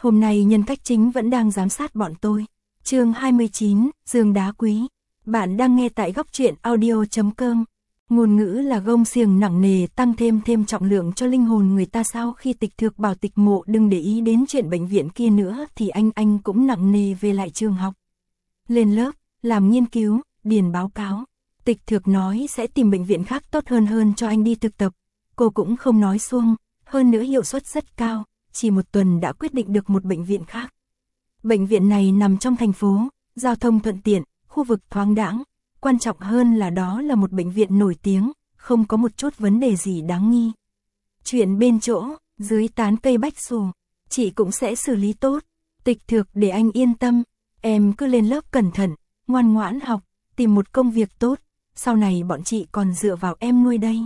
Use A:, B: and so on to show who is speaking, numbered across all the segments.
A: Hôm nay nhân cách chính vẫn đang giám sát bọn tôi. Chương 29, Dương Đá Quý. Bạn đang nghe tại góc truyện audio.com. Ngôn ngữ là gông xiềng nặng nề tăng thêm trọng lượng cho linh hồn người ta. Sau khi Tịch Thược bảo Tịch Mộ đừng để ý đến chuyện bệnh viện kia nữa thì anh cũng nặng nề về lại trường học. Lên lớp, làm nghiên cứu, điền báo cáo. Tịch Thược nói sẽ tìm bệnh viện khác tốt hơn cho anh đi thực tập. Cô cũng không nói suông, hơn nữa hiệu suất rất cao, chỉ 1 tuần đã quyết định được một bệnh viện khác. Bệnh viện này nằm trong thành phố, giao thông thuận tiện, khu vực thoáng đãng, quan trọng hơn là đó là một bệnh viện nổi tiếng, không có một chút vấn đề gì đáng nghi. Chuyện bên chỗ, dưới tán cây bách xù, chị cũng sẽ xử lý tốt. Tịch Thược để anh yên tâm, em cứ lên lớp cẩn thận, ngoan ngoãn học, tìm một công việc tốt, sau này bọn chị còn dựa vào em nuôi đây.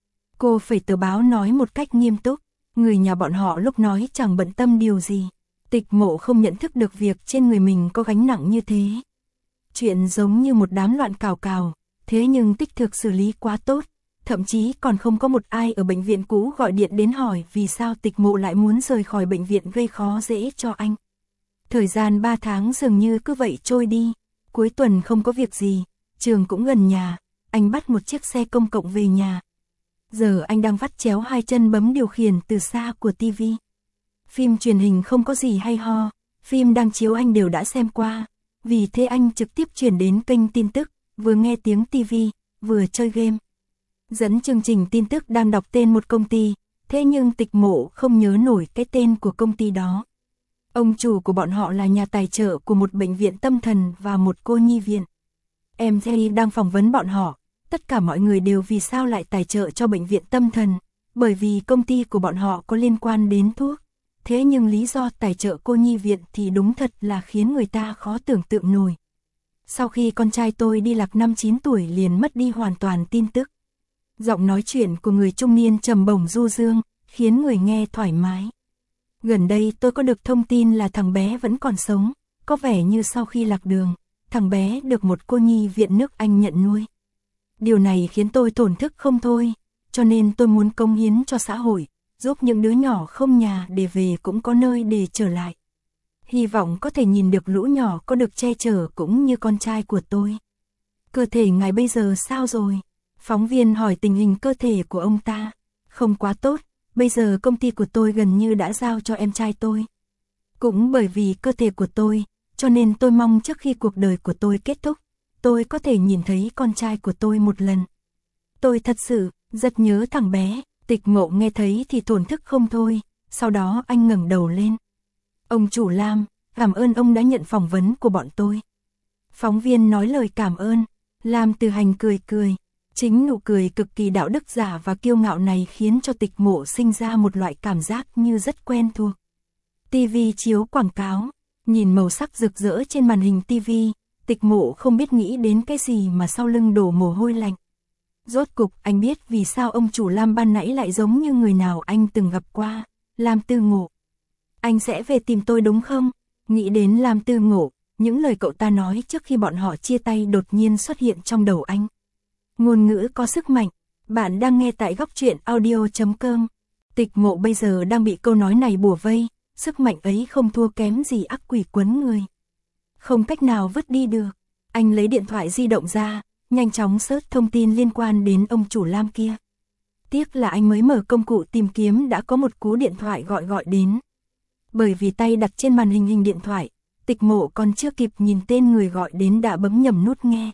A: Cô phải tờ báo nói một cách nghiêm túc, người nhà bọn họ lúc nói chẳng bận tâm điều gì. Tịch Mộ không nhận thức được việc trên người mình có gánh nặng như thế. Chuyện giống như một đám loạn cào, thế nhưng Tích Thược xử lý quá tốt, thậm chí còn không có một ai ở bệnh viện cũ gọi điện đến hỏi vì sao Tịch Mộ lại muốn rời khỏi bệnh viện gây khó dễ cho anh. Thời gian 3 tháng dường như cứ vậy trôi đi, cuối tuần không có việc gì, trường cũng gần nhà, anh bắt một chiếc xe công cộng về nhà. Giờ anh đang vắt chéo 2 chân bấm điều khiển từ xa của TV. Phim truyền hình không có gì hay ho, phim đang chiếu anh đều đã xem qua, vì thế anh trực tiếp chuyển đến kênh tin tức, vừa nghe tiếng TV, vừa chơi game. Dẫn chương trình tin tức đang đọc tên một công ty, thế nhưng Tịch Mộ không nhớ nổi cái tên của công ty đó. Ông chủ của bọn họ là nhà tài trợ của một bệnh viện tâm thần và một cô nhi viện. Em Thầy đang phỏng vấn bọn họ, tất cả mọi người đều vì sao lại tài trợ cho bệnh viện tâm thần, bởi vì công ty của bọn họ có liên quan đến thuốc. Thế nhưng lý do tài trợ cô nhi viện thì đúng thật là khiến người ta khó tưởng tượng nổi. Sau khi con trai tôi đi lạc năm 9 tuổi liền mất đi hoàn toàn tin tức. Giọng nói chuyện của người trung niên trầm bổng du dương, khiến người nghe thoải mái. Gần đây tôi có được thông tin là thằng bé vẫn còn sống, có vẻ như sau khi lạc đường, thằng bé được một cô nhi viện nước Anh nhận nuôi. Điều này khiến tôi thổn thức không thôi, cho nên tôi muốn cống hiến cho xã hội, giúp những đứa nhỏ không nhà để về cũng có nơi để trở lại. Hy vọng có thể nhìn được lũ nhỏ có được che chở cũng như con trai của tôi. Cơ thể ngài bây giờ sao rồi? Phóng viên hỏi tình hình cơ thể của ông ta. Không quá tốt, bây giờ công ty của tôi gần như đã giao cho em trai tôi. Cũng bởi vì cơ thể của tôi, cho nên tôi mong trước khi cuộc đời của tôi kết thúc, tôi có thể nhìn thấy con trai của tôi một lần. Tôi thật sự rất nhớ thằng bé. Tịch Mộ nghe thấy thì thổn thức không thôi, sau đó anh ngẩng đầu lên. Ông chủ Lam, cảm ơn ông đã nhận phỏng vấn của bọn tôi. Phóng viên nói lời cảm ơn, Lam Từ Hành cười. Chính nụ cười cực kỳ đạo đức giả và kiêu ngạo này khiến cho Tịch Mộ sinh ra một loại cảm giác như rất quen thuộc. TV chiếu quảng cáo, nhìn màu sắc rực rỡ trên màn hình TV, Tịch Mộ không biết nghĩ đến cái gì mà sau lưng đổ mồ hôi lạnh. Rốt cục anh biết vì sao ông chủ Lam ban nãy lại giống như người nào anh từng gặp qua, Lam Tư Ngộ. Anh sẽ về tìm tôi đúng không? Nghĩ đến Lam Tư Ngộ, những lời cậu ta nói trước khi bọn họ chia tay đột nhiên xuất hiện trong đầu anh. Ngôn ngữ có sức mạnh, bạn đang nghe tại góc truyện audio.com. Tịch Mộ bây giờ đang bị câu nói này bủa vây, sức mạnh ấy không thua kém gì ác quỷ quấn người. Không cách nào vứt đi được, anh lấy điện thoại di động ra, nhanh chóng search thông tin liên quan đến ông chủ Lam kia. Tiếc là anh mới mở công cụ tìm kiếm đã có một cú điện thoại gọi đến. Bởi vì tay đặt trên màn hình điện thoại, Tịch Mộ còn chưa kịp nhìn tên người gọi đến đã bấm nhầm nút nghe.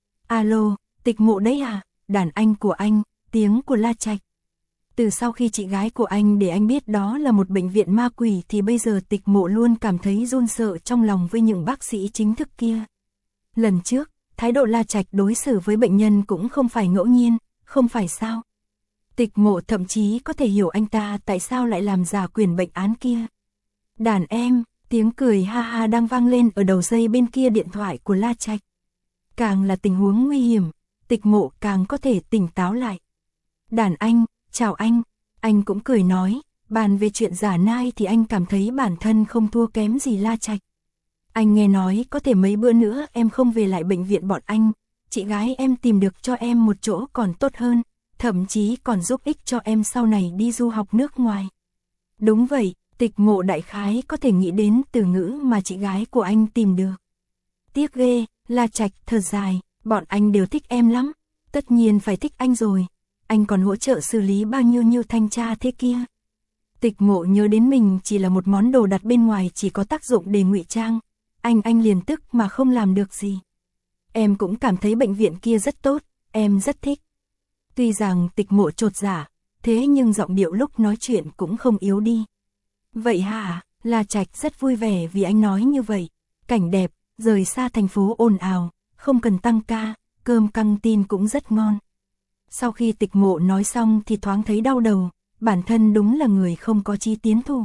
A: Alo, Tịch Mộ đấy à? Đàn anh của anh, tiếng của La Trạch. Từ sau khi chị gái của anh để anh biết đó là một bệnh viện ma quỷ thì bây giờ Tịch Mộ luôn cảm thấy run sợ trong lòng với những bác sĩ chính thức kia. Lần trước, thái độ La Trạch đối xử với bệnh nhân cũng không phải ngẫu nhiên, không phải sao? Tịch Mộ thậm chí có thể hiểu anh ta tại sao lại làm giả quyền bệnh án kia. Đàn em, tiếng cười ha ha đang vang lên ở đầu dây bên kia điện thoại của La Trạch. Càng là tình huống nguy hiểm, Tịch Mộ càng có thể tỉnh táo lại. Đàn anh, chào anh cũng cười nói, bàn về chuyện giả nai thì anh cảm thấy bản thân không thua kém gì La Trạch. Anh nghe nói có thể mấy bữa nữa em không về lại bệnh viện bọn anh, chị gái em tìm được cho em một chỗ còn tốt hơn, thậm chí còn giúp ích cho em sau này đi du học nước ngoài. Đúng vậy, Tịch Mộ đại khái có thể nghĩ đến từ ngữ mà chị gái của anh tìm được. Tiếc ghê, La Trạch thở dài, bọn anh đều thích em lắm, tất nhiên phải thích anh rồi, anh còn hỗ trợ xử lý bao nhiêu thanh tra thế kia. Tịch Mộ nhớ đến mình chỉ là một món đồ đặt bên ngoài chỉ có tác dụng để ngụy trang, anh liền tức mà không làm được gì. Em cũng cảm thấy bệnh viện kia rất tốt, em rất thích. Tuy rằng Tịch Mộ chột dạ, thế nhưng giọng điệu lúc nói chuyện cũng không yếu đi. Vậy hả? La Trạch rất vui vẻ vì anh nói như vậy. Cảnh đẹp, rời xa thành phố ồn ào, không cần tăng ca, cơm căng tin cũng rất ngon. Sau khi Tịch Mộ nói xong thì thoáng thấy đau đầu, bản thân đúng là người không có chí tiến thủ.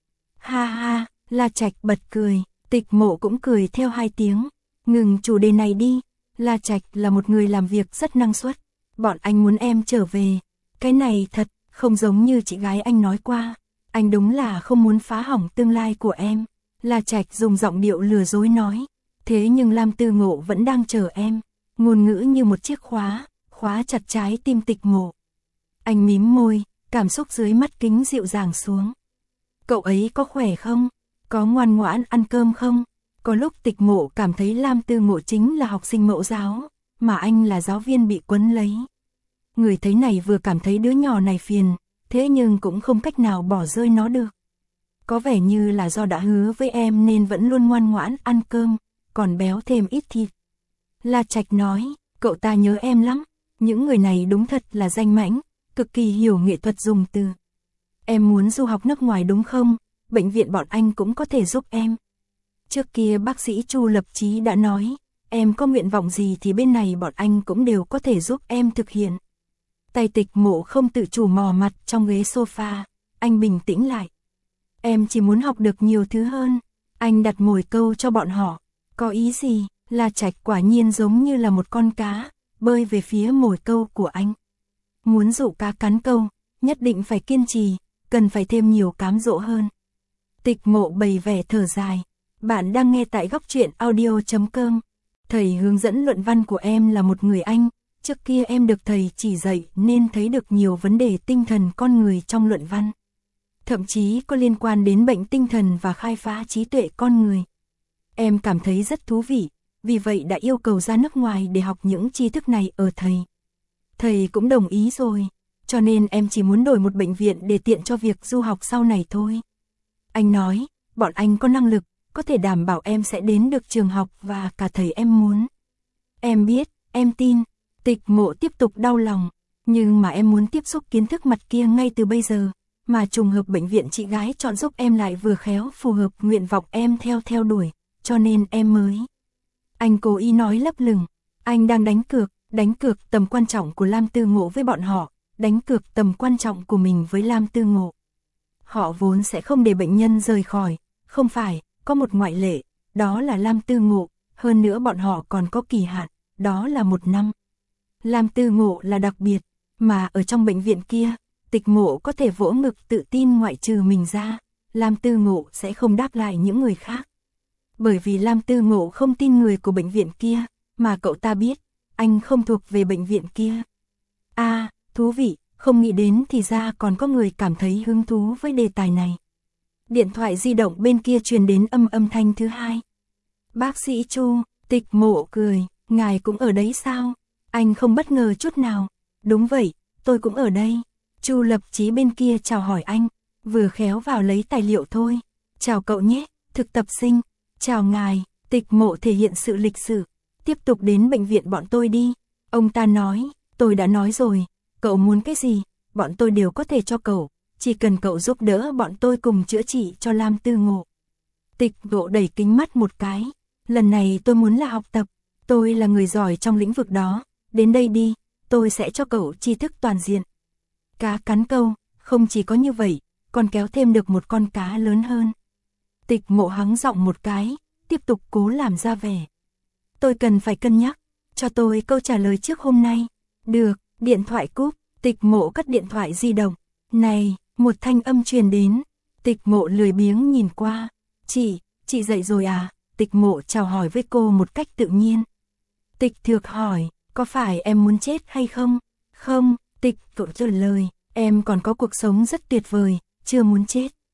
A: Ha ha, La Trạch bật cười, Tịch Mộ cũng cười theo 2 tiếng. Ngừng chủ đề này đi, La Trạch là một người làm việc rất năng suất. Bọn anh muốn em trở về. Cái này thật, không giống như chị gái anh nói qua. Anh đúng là không muốn phá hỏng tương lai của em. La Trạch dùng giọng điệu lừa dối nói. Thế nhưng Lam Tư Ngộ vẫn đang chờ em. Ngôn ngữ như một chiếc khóa chặt trái tim Tịch Mộ. Anh mím môi, cảm xúc dưới mắt kính dịu dàng xuống. Cậu ấy có khỏe không? Có ngoan ngoãn ăn cơm không? Có lúc Tịch Mộ cảm thấy Lam Tư Ngộ chính là học sinh mẫu giáo, mà anh là giáo viên bị quấn lấy. Người thấy này vừa cảm thấy đứa nhỏ này phiền, thế nhưng cũng không cách nào bỏ rơi nó được. Có vẻ như là do đã hứa với em nên vẫn luôn ngoan ngoãn ăn cơm, còn béo thêm ít thịt. La Trạch nói, cậu ta nhớ em lắm, những người này đúng thật là danh mãnh, cực kỳ hiểu nghệ thuật dùng từ. Em muốn du học nước ngoài đúng không? Bệnh viện bọn anh cũng có thể giúp em. Trước kia bác sĩ Chu Lập Chí đã nói, em có nguyện vọng gì thì bên này bọn anh cũng đều có thể giúp em thực hiện. Tay Tịch Mộ không tự chủ mò mặt trong ghế sofa, anh bình tĩnh lại. Em chỉ muốn học được nhiều thứ hơn. Anh đặt mồi câu cho bọn họ. Có ý gì? La Trạch quả nhiên giống như là một con cá, bơi về phía mồi câu của anh. Muốn dụ cá cắn câu, nhất định phải kiên trì, cần phải thêm nhiều cám dỗ hơn. Tịch Mộ bày vẻ thở dài. Bạn đang nghe tại Góc Truyện Audio.com. Thầy hướng dẫn luận văn của em là một người Anh. Trước kia em được thầy chỉ dạy nên thấy được nhiều vấn đề tinh thần con người trong luận văn. Thậm chí có liên quan đến bệnh tinh thần và khai phá trí tuệ con người. Em cảm thấy rất thú vị, vì vậy đã yêu cầu ra nước ngoài để học những tri thức này ở thầy. Thầy cũng đồng ý rồi, cho nên em chỉ muốn đổi một bệnh viện để tiện cho việc du học sau này thôi. Anh nói, bọn anh có năng lực, có thể đảm bảo em sẽ đến được trường học và cả thầy em muốn. Em biết, em tin. Tịch Mộ tiếp tục đau lòng, nhưng mà em muốn tiếp xúc kiến thức mặt kia ngay từ bây giờ, mà trùng hợp bệnh viện chị gái chọn giúp em lại vừa khéo phù hợp nguyện vọng em theo đuổi, cho nên em mới. Anh cố ý nói lấp lửng, anh đang đánh cược tầm quan trọng của Lam Tư Ngộ với bọn họ, đánh cược tầm quan trọng của mình với Lam Tư Ngộ. Họ vốn sẽ không để bệnh nhân rời khỏi, không phải, có một ngoại lệ, đó là Lam Tư Ngộ, hơn nữa bọn họ còn có kỳ hạn, đó là 1 năm. Lam Tư Ngộ là đặc biệt, mà ở trong bệnh viện kia, Tịch Mộ có thể vỗ ngực tự tin ngoại trừ mình ra, Lam Tư Ngộ sẽ không đáp lại những người khác. Bởi vì Lam Tư Ngộ không tin người của bệnh viện kia, mà cậu ta biết, anh không thuộc về bệnh viện kia. À, thú vị, không nghĩ đến thì ra còn có người cảm thấy hứng thú với đề tài này. Điện thoại di động bên kia truyền đến âm thanh thứ hai. Bác sĩ Chu, Tịch Mộ cười, ngài cũng ở đấy sao? Anh không bất ngờ chút nào. Đúng vậy, tôi cũng ở đây. Chu Lập Chí bên kia chào hỏi anh, vừa khéo vào lấy tài liệu thôi. Chào cậu nhé, thực tập sinh. Chào ngài, Tịch Mộ thể hiện sự lịch sự. Tiếp tục đến bệnh viện bọn tôi đi. Ông ta nói, tôi đã nói rồi, cậu muốn cái gì, bọn tôi đều có thể cho cậu. Chỉ cần cậu giúp đỡ bọn tôi cùng chữa trị cho Lam Tư Ngộ. Tịch Mộ đẩy kính mắt một cái. Lần này tôi muốn là học tập. Tôi là người giỏi trong lĩnh vực đó. Đến đây đi, tôi sẽ cho cậu tri thức toàn diện. Cá cắn câu, không chỉ có như vậy, còn kéo thêm được một con cá lớn hơn. Tịch Mộ hắng giọng một cái, tiếp tục cố làm ra vẻ. Tôi cần phải cân nhắc, cho tôi câu trả lời trước hôm nay. Được, điện thoại cúp, Tịch Mộ cất điện thoại di động. Này, một thanh âm truyền đến. Tịch Mộ lười biếng nhìn qua. Chị dậy rồi à? Tịch Mộ chào hỏi với cô một cách tự nhiên. Tịch Thược hỏi, có phải em muốn chết hay không? Không, Tịch Thược trả lời, em còn có cuộc sống rất tuyệt vời, chưa muốn chết.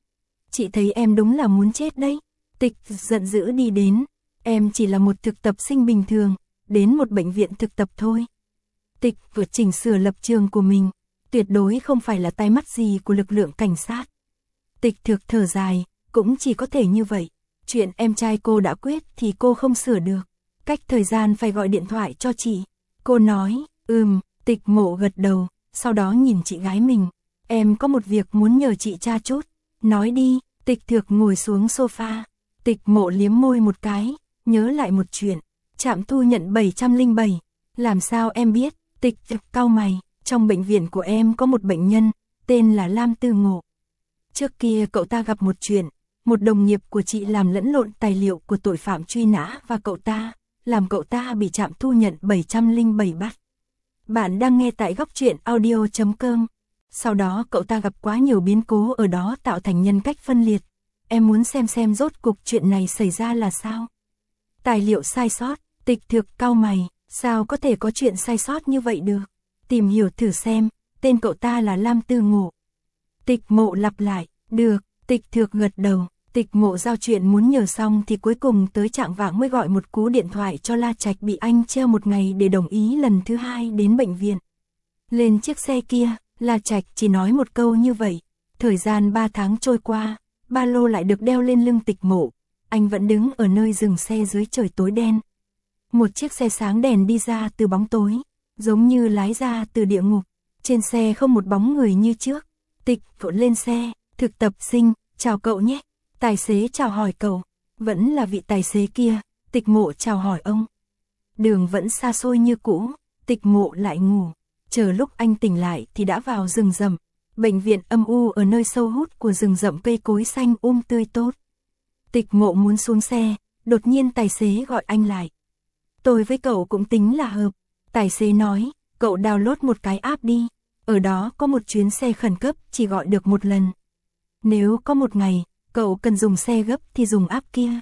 A: chị thấy em đúng là muốn chết đấy. Tịch giận dữ đi đến, em chỉ là một thực tập sinh bình thường, đến một bệnh viện thực tập thôi. Tịch vừa chỉnh sửa lập trường của mình, tuyệt đối không phải là tai mắt gì của lực lượng cảnh sát. Tịch thực thở dài, cũng chỉ có thể như vậy. Chuyện em trai cô đã quyết thì cô không sửa được. Cách thời gian phải gọi điện thoại cho chị. Cô nói, Tịch Mộ gật đầu, sau đó nhìn chị gái mình. Em có một việc muốn nhờ chị tra chút. Nói đi. Tịch Thực ngồi xuống sofa. Tịch Mộ liếm môi một cái, nhớ lại một chuyện. Trạm thu nhận 707. Làm sao em biết? Tịch Thực cau mày. Trong bệnh viện của em có một bệnh nhân, tên là Lam Tư Ngộ. Trước kia cậu ta gặp một chuyện, một đồng nghiệp của chị làm lẫn lộn tài liệu của tội phạm truy nã và cậu ta, làm cậu ta bị trạm thu nhận 707 bắt. Bạn đang nghe tại góc truyện audio.com. Sau đó cậu ta gặp quá nhiều biến cố ở đó tạo thành nhân cách phân liệt. Em muốn xem rốt cuộc chuyện này xảy ra là sao. Tài liệu sai sót. Tịch Thực cau mày, sao có thể có chuyện sai sót như vậy được. Tìm hiểu thử xem, tên cậu ta là Lam Tư Ngộ. Tịch Mộ lặp lại, được. Tịch Thực gật đầu. Tịch Mộ giao chuyện muốn nhờ xong thì cuối cùng tới trạng vạng mới gọi một cú điện thoại cho La Trạch bị anh treo một ngày để đồng ý lần thứ hai đến bệnh viện. Lên chiếc xe kia, La Trạch chỉ nói một câu như vậy. Thời gian 3 tháng trôi qua, ba lô lại được đeo lên lưng Tịch Mộ. Anh vẫn đứng ở nơi dừng xe dưới trời tối đen. Một chiếc xe sáng đèn đi ra từ bóng tối, giống như lái ra từ địa ngục. Trên xe không một bóng người như trước. Tịch Mộ lên xe, thực tập sinh, chào cậu nhé. Tài xế chào hỏi cậu, vẫn là vị tài xế kia. Tịch Mộ chào hỏi ông. Đường vẫn xa xôi như cũ, Tịch Mộ lại ngủ. Chờ lúc anh tỉnh lại thì đã vào rừng rậm. Bệnh viện âm u ở nơi sâu hút của rừng rậm, cây cối xanh tươi tốt. Tịch Mộ muốn xuống xe, đột nhiên tài xế gọi anh lại. Tôi với cậu cũng tính là hợp. Tài xế nói, cậu download một cái app đi. Ở đó có một chuyến xe khẩn cấp chỉ gọi được một lần. Nếu có một ngày, cậu cần dùng xe gấp thì dùng app kia.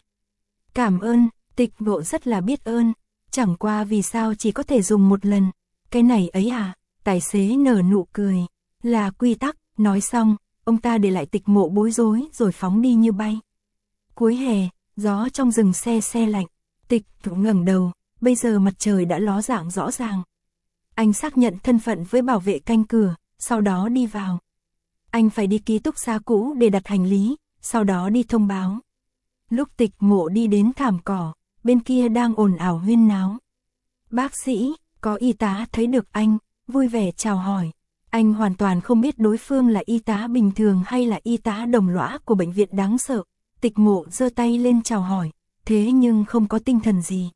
A: Cảm ơn. Tịch Mộ rất là biết ơn. Chẳng qua vì sao chỉ có thể dùng một lần. Cái này ấy à? Tài xế nở nụ cười. Là quy tắc. Nói xong, ông ta để lại Tịch Mộ bối rối rồi phóng đi như bay. Cuối hè, gió trong rừng se lạnh. Tịch Mộ ngẩng đầu, bây giờ mặt trời đã ló dạng rõ ràng. Anh xác nhận thân phận với bảo vệ canh cửa, sau đó đi vào. Anh phải đi ký túc xá cũ để đặt hành lý, sau đó đi thông báo. Lúc Tịch Mộ đi đến thảm cỏ, bên kia đang ồn ào huyên náo. Bác sĩ, có y tá thấy được anh, vui vẻ chào hỏi. Anh hoàn toàn không biết đối phương là y tá bình thường hay là y tá đồng lõa của bệnh viện đáng sợ. Tịch Mộ giơ tay lên chào hỏi, thế nhưng không có tinh thần gì.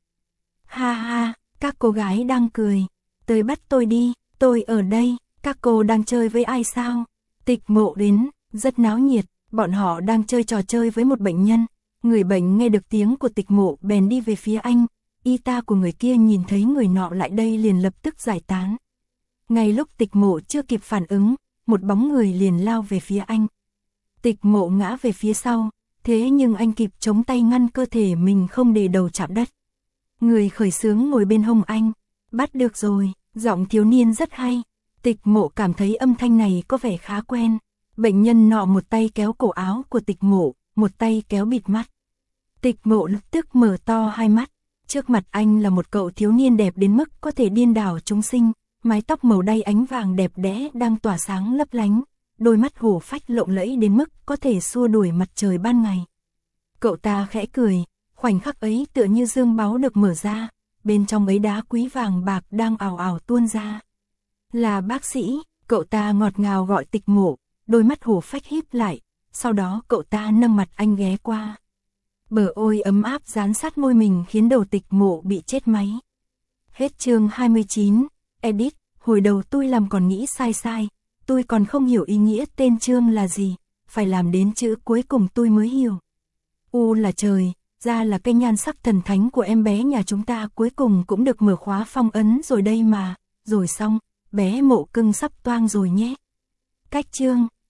A: Ha ha, các cô gái đang cười. Tới bắt tôi đi, tôi ở đây, các cô đang chơi với ai sao? Tịch Mộ đến, rất náo nhiệt, bọn họ đang chơi trò chơi với một bệnh nhân. Người bệnh nghe được tiếng của Tịch Mộ bèn đi về phía anh. Y tá của người kia nhìn thấy người nọ lại đây liền lập tức giải tán. Ngay lúc Tịch Mộ chưa kịp phản ứng, một bóng người liền lao về phía anh. Tịch Mộ ngã về phía sau, thế nhưng anh kịp chống tay ngăn cơ thể mình không để đầu chạm đất. Người khởi xướng ngồi bên hông anh. Bắt được rồi, giọng thiếu niên rất hay. Tịch Mộ cảm thấy âm thanh này có vẻ khá quen. Bệnh nhân nọ một tay kéo cổ áo của Tịch Mộ, một tay kéo bịt mắt. Tịch Mộ lập tức mở to hai mắt. Trước mặt anh là một cậu thiếu niên đẹp đến mức có thể điên đảo chúng sinh. Mái tóc màu đay ánh vàng đẹp đẽ đang tỏa sáng lấp lánh. Đôi mắt hổ phách lộng lẫy đến mức có thể xua đuổi mặt trời ban ngày. Cậu ta khẽ cười, khoảnh khắc ấy tựa như dương báu được mở ra. Bên trong ấy đá quý vàng bạc đang ào ào tuôn ra. Là bác sĩ, cậu ta ngọt ngào gọi Tịch Mộ, đôi mắt hổ phách híp lại, sau đó cậu ta nâng mặt anh ghé qua. Bờ ôi ấm áp dán sát môi mình khiến đầu Tịch Mộ bị chết máy. Hết chương 29, edit, hồi đầu tôi làm còn nghĩ sai, tôi còn không hiểu ý nghĩa tên chương là gì, phải làm đến chữ cuối cùng tôi mới hiểu. U là trời, ra là cái nhan sắc thần thánh của em bé nhà chúng ta cuối cùng cũng được mở khóa phong ấn rồi đây mà, rồi xong, bé Mộ cưng sắp toang rồi nhé. Cách chương